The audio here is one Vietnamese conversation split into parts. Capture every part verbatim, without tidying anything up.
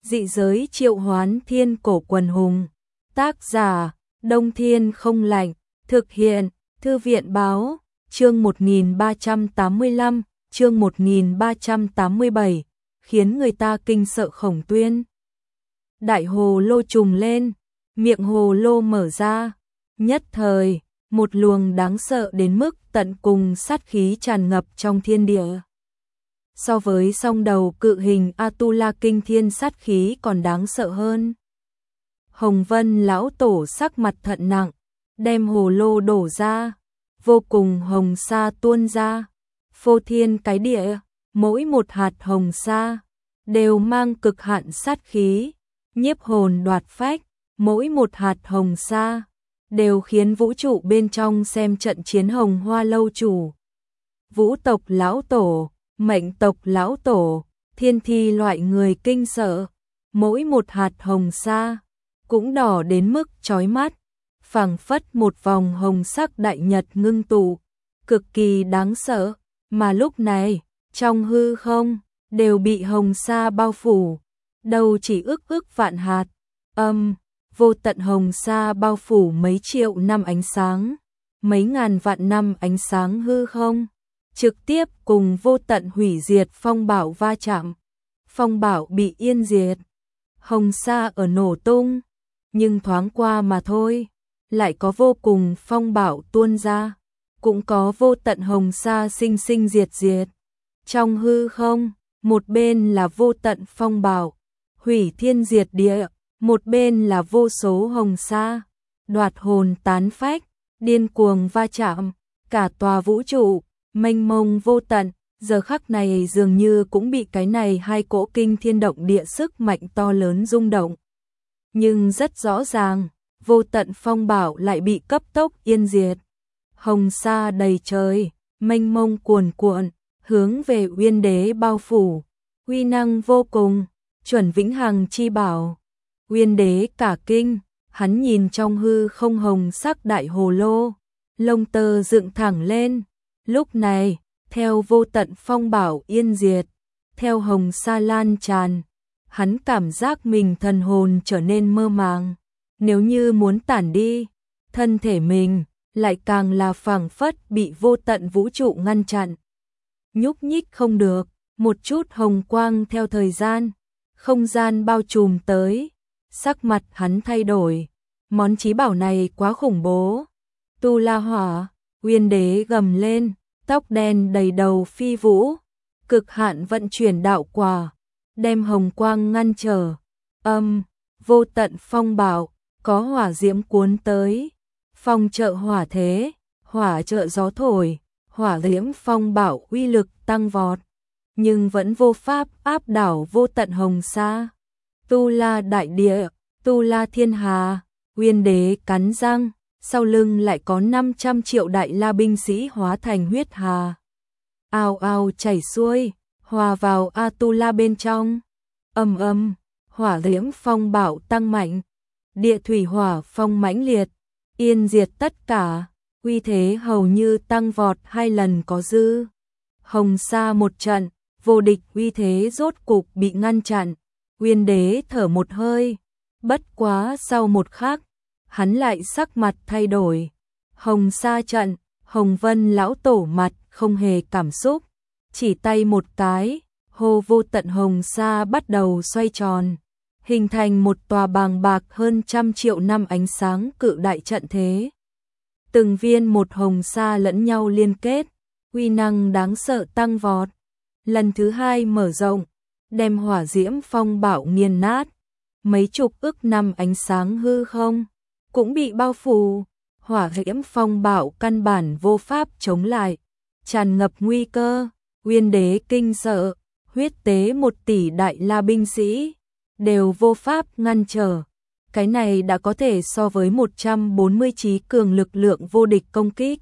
Dị giới triệu hoán thiên cổ quần hùng. Tác giả, Đông Thiên Không Lạnh. Thực hiện, Thư viện Báo. Chương một nghìn ba trăm tám mươi lăm, chương một nghìn ba trăm tám mươi bảy, khiến người ta kinh sợ Khổng Tuyên. Đại hồ lô trùng lên, miệng hồ lô mở ra, nhất thời, một luồng đáng sợ đến mức tận cùng sát khí tràn ngập trong thiên địa. So với song đầu cự hình Atula kinh thiên sát khí còn đáng sợ hơn. Hồng Vân lão tổ sắc mặt thận nặng, đem hồ lô đổ ra, vô cùng hồng sa tuôn ra, phô thiên cái địa, mỗi một hạt hồng sa đều mang cực hạn sát khí, nhiếp hồn đoạt phách, mỗi một hạt hồng sa đều khiến vũ trụ bên trong xem trận chiến Hồng Hoa lâu chủ. Vũ tộc lão tổ, mệnh tộc lão tổ, thiên thi loại người kinh sợ, mỗi một hạt hồng sa cũng đỏ đến mức chói mắt, phảng phất một vòng hồng sắc đại nhật ngưng tụ, cực kỳ đáng sợ, mà lúc này, trong hư không, đều bị hồng sa bao phủ, đầu chỉ ức ức vạn hạt, âm, vô tận hồng sa bao phủ mấy triệu năm ánh sáng, mấy ngàn vạn năm ánh sáng hư không, trực tiếp cùng vô tận hủy diệt phong bảo va chạm, phong bảo bị yên diệt, hồng sa ở nổ tung, nhưng thoáng qua mà thôi, lại có vô cùng phong bảo tuôn ra, cũng có vô tận hồng sa sinh sinh diệt diệt. Trong hư không, một bên là vô tận phong bảo, hủy thiên diệt địa, một bên là vô số hồng sa, đoạt hồn tán phách, điên cuồng va chạm, cả tòa vũ trụ, mênh mông vô tận, giờ khắc này dường như cũng bị cái này hai cỗ kinh thiên động địa sức mạnh to lớn rung động. Nhưng rất rõ ràng, vô tận phong bảo lại bị cấp tốc yên diệt. Hồng sa đầy trời, mênh mông cuồn cuộn, hướng về Uyên Đế bao phủ, uy năng vô cùng, chuẩn vĩnh hằng chi bảo. Uyên Đế cả kinh, hắn nhìn trong hư không hồng sắc đại hồ lô, lông tơ dựng thẳng lên. Lúc này, theo vô tận phong bảo yên diệt, theo hồng sa lan tràn, hắn cảm giác mình thần hồn trở nên mơ màng. Nếu như muốn tản đi, thân thể mình lại càng là phảng phất bị vô tận vũ trụ ngăn chặn. Nhúc nhích không được, một chút hồng quang theo thời gian, không gian bao trùm tới, sắc mặt hắn thay đổi, món chí bảo này quá khủng bố. Tu La Hỏa, Uyên Đế gầm lên, tóc đen đầy đầu phi vũ, cực hạn vận chuyển đạo quả, đem hồng quang ngăn trở. Âm, vô tận phong bảo, có hỏa diễm cuốn tới, phong trợ hỏa thế, hỏa trợ gió thổi, hỏa diễm phong bảo uy lực tăng vọt, nhưng vẫn vô pháp áp đảo vô tận hồng sa. Tu La đại địa, Tu La thiên hà, Uyên Đế cắn răng, sau lưng lại có năm trăm triệu đại la binh sĩ hóa thành huyết hà, ao ao chảy xuôi, hòa vào Atula bên trong. Ầm ầm, hỏa diễm phong bảo tăng mạnh, địa thủy hỏa phong mãnh liệt, yên diệt tất cả, uy thế hầu như tăng vọt hai lần có dư. Hồng sa một trận, vô địch uy thế rốt cục bị ngăn chặn. Uyên Đế thở một hơi, bất quá sau một khắc, hắn lại sắc mặt thay đổi. Hồng sa trận, Hồng Vân lão tổ mặt không hề cảm xúc, chỉ tay một cái, hồ vô tận hồng sa bắt đầu xoay tròn, hình thành một tòa bàng bạc hơn trăm triệu năm ánh sáng cự đại trận thế. Từng viên một hồng sa lẫn nhau liên kết, uy năng đáng sợ tăng vọt. Lần thứ hai mở rộng, đem hỏa diễm phong bảo nghiền nát, mấy chục ức năm ánh sáng hư không cũng bị bao phủ, hỏa diễm phong bảo căn bản vô pháp chống lại, tràn ngập nguy cơ. Uyên Đế kinh sợ, huyết tế một tỷ đại la binh sĩ đều vô pháp ngăn trở. Cái này đã có thể so với một trăm bốn mươi trí cường lực lượng vô địch công kích.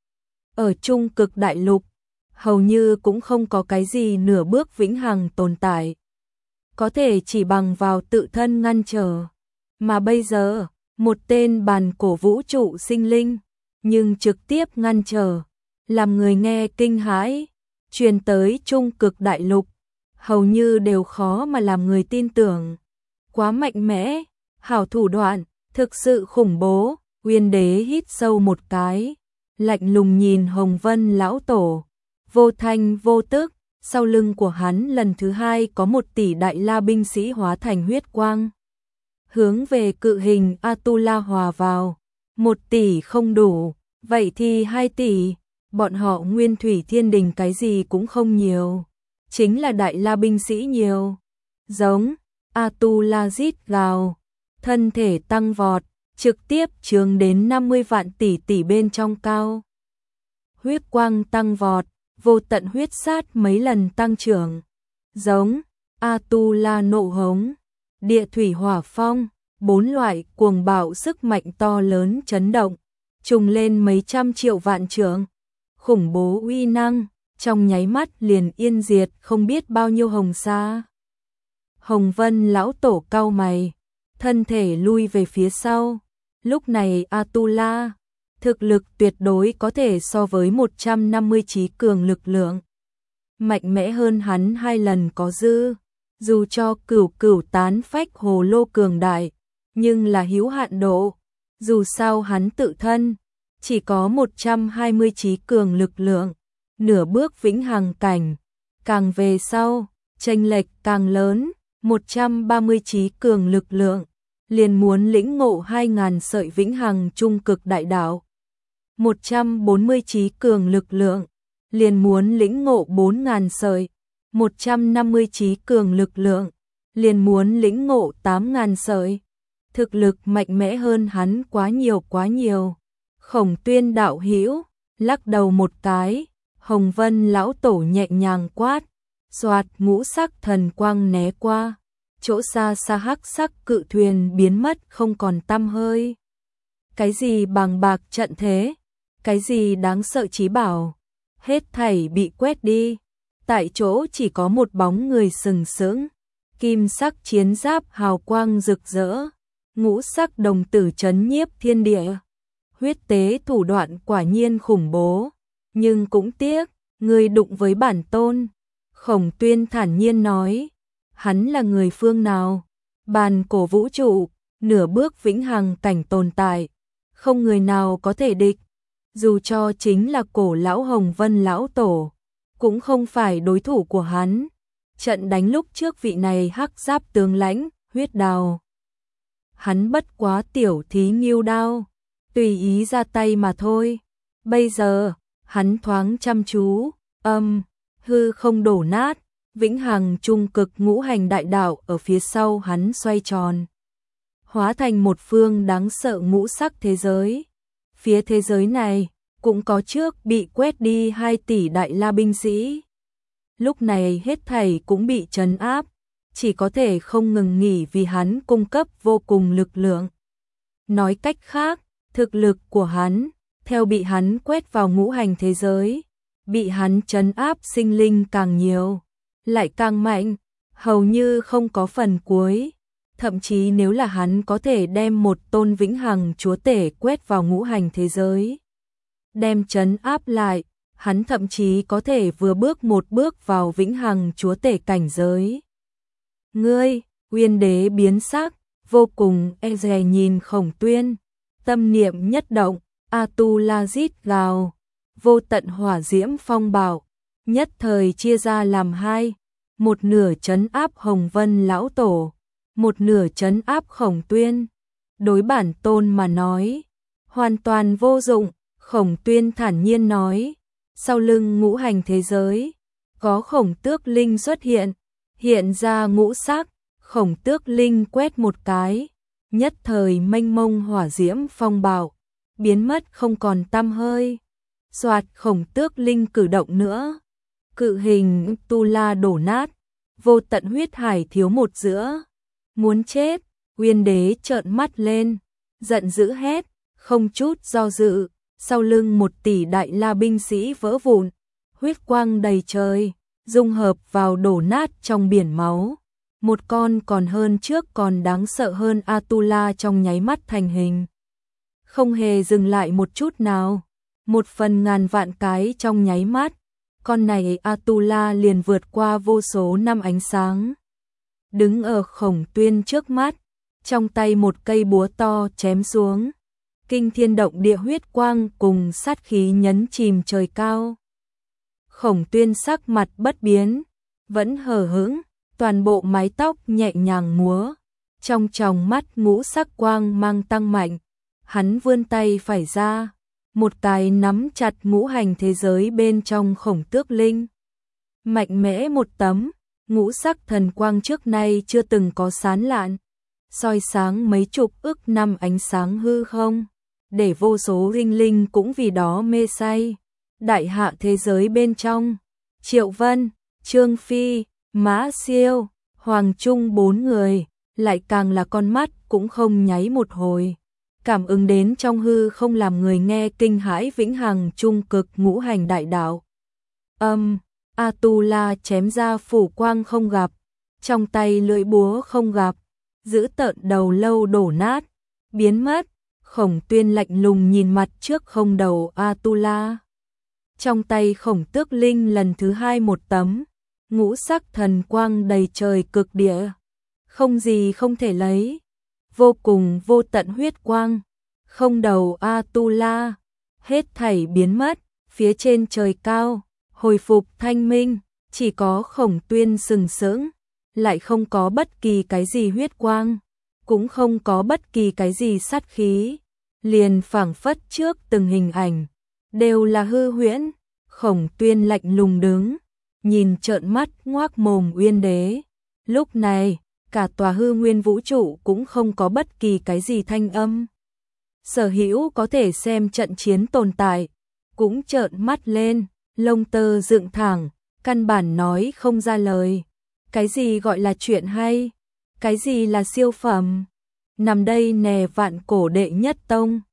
Ở trung cực đại lục, hầu như cũng không có cái gì nửa bước vĩnh hằng tồn tại, có thể chỉ bằng vào tự thân ngăn trở. Mà bây giờ, một tên bàn cổ vũ trụ sinh linh, nhưng trực tiếp ngăn trở, làm người nghe kinh hãi, truyền tới trung cực đại lục, hầu như đều khó mà làm người tin tưởng. quá mạnh mẽ, hảo thủ đoạn, thực sự khủng bố. Uyên đế hít sâu một cái, lạnh lùng nhìn Hồng Vân lão tổ, vô thanh vô tức, sau lưng của hắn lần thứ hai có một tỷ đại la binh sĩ hóa thành huyết quang. Hướng về cự hình Atula hòa vào, một tỷ không đủ, vậy thì hai tỷ, bọn họ Nguyên Thủy Thiên Đình cái gì cũng không nhiều, chính là đại la binh sĩ nhiều. Giống, Atula rít gào, thân thể tăng vọt, trực tiếp chướng đến năm mươi vạn tỷ tỷ bên trong cao. Huyết quang tăng vọt, vô tận huyết sát mấy lần tăng trưởng. Giống, Atula nộ hống, địa thủy hỏa phong, bốn loại cuồng bạo sức mạnh to lớn chấn động, trùng lên mấy trăm triệu vạn trượng. Khủng bố uy năng, trong nháy mắt liền yên diệt không biết bao nhiêu hồng sa. Hồng Vân lão tổ cau mày, thân thể lui về phía sau. Lúc này Atula, thực lực tuyệt đối có thể so với một trăm năm mươi trí cường lực lượng. Mạnh mẽ hơn hắn hai lần có dư, dù cho cửu cửu tán phách hồ lô cường đại, nhưng là hữu hạn độ. Dù sao hắn tự thân, chỉ có một trăm hai mươi trí cường lực lượng, nửa bước vĩnh hằng cảnh. Càng về sau, chênh lệch càng lớn, một trăm ba mươi trí cường lực lượng, liền muốn lĩnh ngộ hai ngàn sợi vĩnh hằng trung cực đại đạo. một trăm bốn mươi trí cường lực lượng, liền muốn lĩnh ngộ bốn ngàn sợi. một trăm năm mươi trí cường lực lượng, liền muốn lĩnh ngộ tám ngàn sợi. Thực lực mạnh mẽ hơn hắn quá nhiều quá nhiều. Khổng Tuyên đạo hữu lắc đầu một cái, Hồng Vân lão tổ nhẹ nhàng quát, xoạt ngũ sắc thần quang né qua, chỗ xa xa hắc sắc cự thuyền biến mất không còn tăm hơi. Cái gì bàng bạc trận thế, cái gì đáng sợ chí bảo, hết thảy bị quét đi, tại chỗ chỉ có một bóng người sừng sững, kim sắc chiến giáp hào quang rực rỡ, ngũ sắc đồng tử chấn nhiếp thiên địa. Huyết tế thủ đoạn quả nhiên khủng bố, nhưng cũng tiếc, người đụng với bản tôn. Khổng Tuyên thản nhiên nói, hắn là người phương nào? Bàn cổ vũ trụ, nửa bước vĩnh hằng cảnh tồn tại, không người nào có thể địch. Dù cho chính là cổ lão Hồng Vân lão tổ, cũng không phải đối thủ của hắn. Trận đánh lúc trước vị này hắc giáp tướng lãnh, huyết đào. Hắn bất quá tiểu thí nghiêu đao, tùy ý ra tay mà thôi. Bây giờ, hắn thoáng chăm chú, âm, hư không đổ nát, vĩnh hằng trung cực ngũ hành đại đạo ở phía sau hắn xoay tròn, hóa thành một phương đáng sợ ngũ sắc thế giới. Phía thế giới này cũng có trước bị quét đi hai tỷ đại la binh sĩ. Lúc này hết thảy cũng bị trấn áp, chỉ có thể không ngừng nghỉ vì hắn cung cấp vô cùng lực lượng. Nói cách khác, thực lực của hắn, theo bị hắn quét vào ngũ hành thế giới, bị hắn trấn áp sinh linh càng nhiều, lại càng mạnh, hầu như không có phần cuối. Thậm chí nếu là hắn có thể đem một tôn vĩnh hằng chúa tể quét vào ngũ hành thế giới, đem trấn áp lại, hắn thậm chí có thể vừa bước một bước vào vĩnh hằng chúa tể cảnh giới. Ngươi, Uyên đế biến sắc, vô cùng e dè nhìn Khổng Tuyên, tâm niệm nhất động, Atula rít gào, vô tận hỏa diễm phong bạo, nhất thời chia ra làm hai, một nửa trấn áp Hồng Vân lão tổ, một nửa trấn áp Khổng Tuyên. Đối bản tôn mà nói, hoàn toàn vô dụng. Khổng Tuyên thản nhiên nói, sau lưng ngũ hành thế giới, có khổng tước linh xuất hiện, hiện ra ngũ sắc, khổng tước linh quét một cái, nhất thời mênh mông hỏa diễm phong bạo, biến mất không còn tăm hơi. Soạt, khổng tước linh cử động nữa, cự hình tu la đổ nát, vô tận huyết hải thiếu một giữa. Muốn chết, Uyên đế trợn mắt lên, giận dữ hét, không chút do dự, sau lưng một tỷ đại la binh sĩ vỡ vụn, huyết quang đầy trời, dung hợp vào đổ nát trong biển máu. Một con còn hơn trước còn đáng sợ hơn Atula trong nháy mắt thành hình. Không hề dừng lại một chút nào, một phần ngàn vạn cái trong nháy mắt, con này Atula liền vượt qua vô số năm ánh sáng. đứng ở Khổng Tuyên trước mắt, trong tay một cây búa to chém xuống. Kinh thiên động địa huyết quang cùng sát khí nhấn chìm trời cao. Khổng Tuyên sắc mặt bất biến, vẫn hờ hững, toàn bộ mái tóc nhẹ nhàng múa, trong tròng mắt ngũ sắc quang mang tăng mạnh. Hắn vươn tay phải ra, một cái nắm chặt ngũ hành thế giới bên trong Khổng Tước Linh. Mạnh mẽ một tấm, ngũ sắc thần quang trước nay chưa từng có sán lạn, soi sáng mấy chục ức năm ánh sáng hư không, để vô số linh linh cũng vì đó mê say. Đại hạ thế giới bên trong, Triệu Vân, Trương Phi, Mã Siêu, Hoàng Trung bốn người, lại càng là con mắt cũng không nháy một hồi. Cảm ứng đến trong hư không làm người nghe kinh hãi vĩnh hằng trung cực ngũ hành đại đạo. Âm, Atula chém ra phủ quang không gặp, trong tay lưỡi búa không gặp, giữ tợn đầu lâu đổ nát, biến mất. Khổng Tuyên lạnh lùng nhìn mặt trước không đầu Atula. Trong tay Khổng Tước Linh lần thứ hai một tấm, ngũ sắc thần quang đầy trời cực địa, không gì không thể lấy, vô cùng vô tận huyết quang, không đầu Atula, hết thảy biến mất, phía trên trời cao, hồi phục thanh minh, chỉ có Khổng Tuyên sừng sững, lại không có bất kỳ cái gì huyết quang, cũng không có bất kỳ cái gì sát khí, liền phảng phất trước từng hình ảnh, đều là hư huyễn. Khổng Tuyên lạnh lùng đứng, nhìn trợn mắt ngoác mồm Uyên Đế. Lúc này, cả tòa hư nguyên vũ trụ cũng không có bất kỳ cái gì thanh âm. Sở hữu có thể xem trận chiến tồn tại, cũng trợn mắt lên, lông tơ dựng thẳng, căn bản nói không ra lời. Cái gì gọi là chuyện hay? Cái gì là siêu phẩm? Nằm đây nè vạn cổ đệ nhất tông.